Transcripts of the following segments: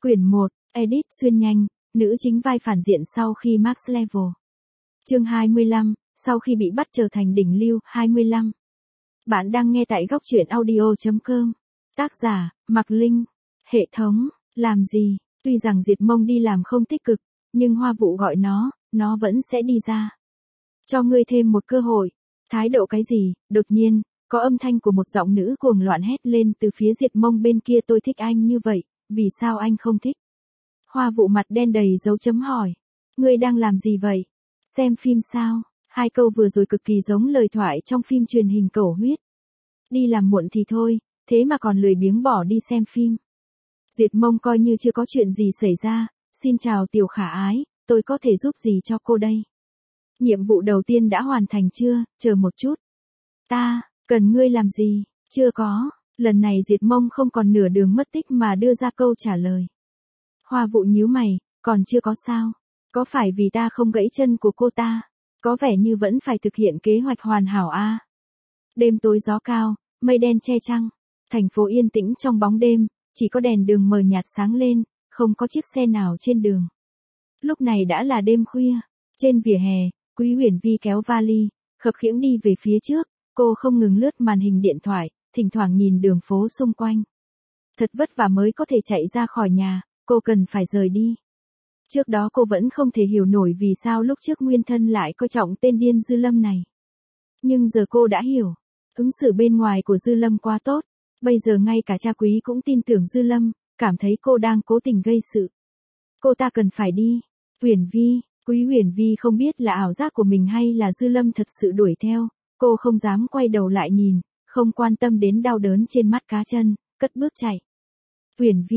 Quyển 1, Edit xuyên nhanh, nữ chính vai phản diện sau khi Max Level. Chương 25, sau khi bị bắt trở thành đỉnh lưu, 25. Bạn đang nghe tại góc truyện audio.com. Tác giả, Mạc Linh. Hệ thống, làm gì? Tuy rằng Diệt Mông đi làm không tích cực, nhưng Hoa Vụ gọi nó vẫn sẽ đi ra. Cho ngươi thêm một cơ hội. Thái độ cái gì? Đột nhiên, có âm thanh của một giọng nữ cuồng loạn hét lên từ phía Diệt Mông bên kia. Tôi thích anh như vậy, vì sao anh không thích? Hoa Vụ mặt đen đầy dấu chấm hỏi. Ngươi đang làm gì vậy? Xem phim sao? Hai câu vừa rồi cực kỳ giống lời thoại trong phim truyền hình Cầu Huyết. Đi làm muộn thì thôi, thế mà còn lười biếng bỏ đi xem phim. Diệt Mông coi như chưa có chuyện gì xảy ra. Xin chào Tiểu Khả Ái, tôi có thể giúp gì cho cô đây? Nhiệm vụ đầu tiên đã hoàn thành chưa? Chờ một chút. Ta, cần ngươi làm gì? Chưa có. Lần này Diệt Mông không còn nửa đường mất tích mà đưa ra câu trả lời. Hoa Vụ nhíu mày, còn chưa có sao? Có phải vì ta không gãy chân của cô ta? Có vẻ như vẫn phải thực hiện kế hoạch hoàn hảo a. Đêm tối gió cao, mây đen che trăng. Thành phố yên tĩnh trong bóng đêm, chỉ có đèn đường mờ nhạt sáng lên, không có chiếc xe nào trên đường. Lúc này đã là đêm khuya. Trên vỉa hè, Quý Huyền Vi kéo vali, khập khiễng đi về phía trước. Cô không ngừng lướt màn hình điện thoại, thỉnh thoảng nhìn đường phố xung quanh. Thật vất vả mới có thể chạy ra khỏi nhà, cô cần phải rời đi. Trước đó cô vẫn không thể hiểu nổi vì sao lúc trước nguyên thân lại coi trọng tên điên Dư Lâm này. Nhưng giờ cô đã hiểu, ứng xử bên ngoài của Dư Lâm quá tốt, bây giờ ngay cả cha Quý cũng tin tưởng Dư Lâm, cảm thấy cô đang cố tình gây sự. Cô ta cần phải đi. Huyền Vi, Quý Huyền Vi không biết là ảo giác của mình hay là Dư Lâm thật sự đuổi theo, cô không dám quay đầu lại nhìn, không quan tâm đến đau đớn trên mắt cá chân, cất bước chạy. Huyền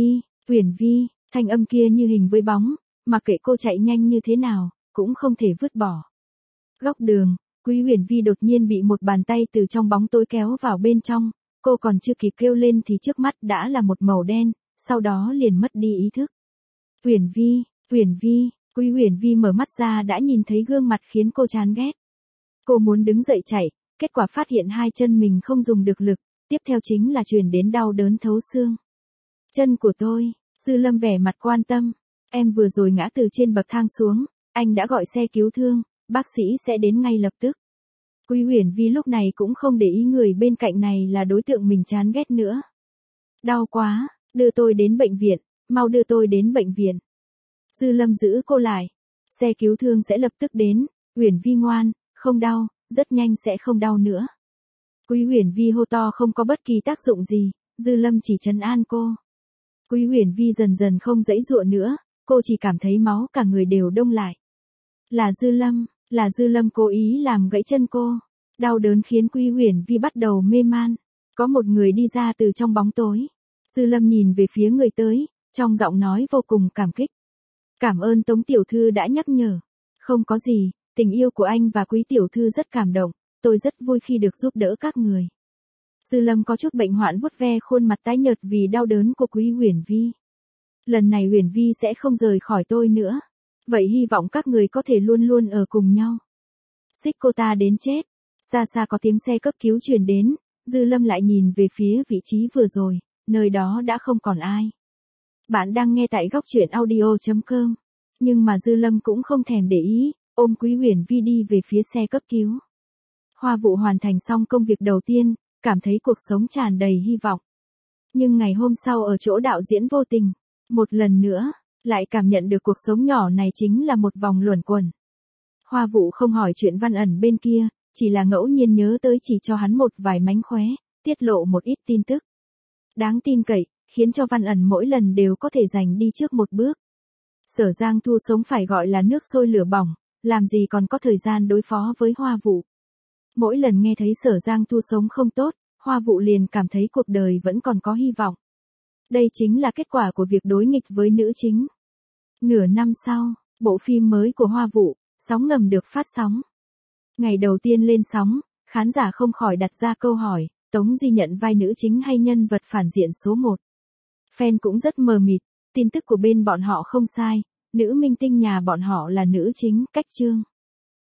Vi, thanh âm kia như hình với bóng, mà kệ cô chạy nhanh như thế nào, cũng không thể vứt bỏ. Góc đường, Quý Huyền Vi đột nhiên bị một bàn tay từ trong bóng tối kéo vào bên trong, cô còn chưa kịp kêu lên thì trước mắt đã là một màu đen, sau đó liền mất đi ý thức. Huyền Vi, Quý Huyền Vi mở mắt ra đã nhìn thấy gương mặt khiến cô chán ghét. Cô muốn đứng dậy chạy, kết quả phát hiện hai chân mình không dùng được lực, tiếp theo chính là truyền đến đau đớn thấu xương. Chân của tôi, Dư Lâm vẻ mặt quan tâm, em vừa rồi ngã từ trên bậc thang xuống, anh đã gọi xe cứu thương, bác sĩ sẽ đến ngay lập tức. Quý Huyền Vi lúc này cũng không để ý người bên cạnh này là đối tượng mình chán ghét nữa. Đau quá, đưa tôi đến bệnh viện, mau đưa tôi đến bệnh viện. Dư Lâm giữ cô lại, xe cứu thương sẽ lập tức đến, Huyền Vi ngoan, không đau, rất nhanh sẽ không đau nữa. Quý Huyền Vi hô to không có bất kỳ tác dụng gì, Dư Lâm chỉ trấn an cô. Quý Huyền Vi dần dần không giãy giụa nữa, cô chỉ cảm thấy máu cả người đều đông lại. Là Dư Lâm cố ý làm gãy chân cô. Đau đớn khiến Quý Huyền Vi bắt đầu mê man. Có một người đi ra từ trong bóng tối. Dư Lâm nhìn về phía người tới, trong giọng nói vô cùng cảm kích. Cảm ơn Tống tiểu thư đã nhắc nhở. Không có gì, tình yêu của anh và Quý tiểu thư rất cảm động, tôi rất vui khi được giúp đỡ các người. Dư Lâm có chút bệnh hoạn vuốt ve khuôn mặt tái nhợt vì đau đớn của Quý Huyền Vi. Lần này Huyền Vi sẽ không rời khỏi tôi nữa. Vậy hy vọng các người có thể luôn luôn ở cùng nhau. Xích cô ta đến chết. Xa xa có tiếng xe cấp cứu truyền đến, Dư Lâm lại nhìn về phía vị trí vừa rồi, nơi đó đã không còn ai. Bạn đang nghe tại góc truyện audio.com. Nhưng mà Dư Lâm cũng không thèm để ý, ôm Quý Huyền Vi đi về phía xe cấp cứu. Hoa Vụ hoàn thành xong công việc đầu tiên, cảm thấy cuộc sống tràn đầy hy vọng. Nhưng ngày hôm sau ở chỗ đạo diễn vô tình, một lần nữa, lại cảm nhận được cuộc sống nhỏ này chính là một vòng luẩn quẩn. Hoa Vụ không hỏi chuyện Văn Ẩn bên kia, chỉ là ngẫu nhiên nhớ tới chỉ cho hắn một vài mánh khóe, tiết lộ một ít tin tức đáng tin cậy, khiến cho Văn Ẩn mỗi lần đều có thể giành đi trước một bước. Sở Giang Thu sống phải gọi là nước sôi lửa bỏng, làm gì còn có thời gian đối phó với Hoa Vụ. Mỗi lần nghe thấy Sở Giang Thu sống không tốt, Hoa Vụ liền cảm thấy cuộc đời vẫn còn có hy vọng. Đây chính là kết quả của việc đối nghịch với nữ chính. Nửa năm sau, bộ phim mới của Hoa Vụ, Sóng Ngầm được phát sóng. Ngày đầu tiên lên sóng, khán giả không khỏi đặt ra câu hỏi, Tống Di nhận vai nữ chính hay nhân vật phản diện số 1. Fan cũng rất mờ mịt, tin tức của bên bọn họ không sai, nữ minh tinh nhà bọn họ là nữ chính, Cách Trương.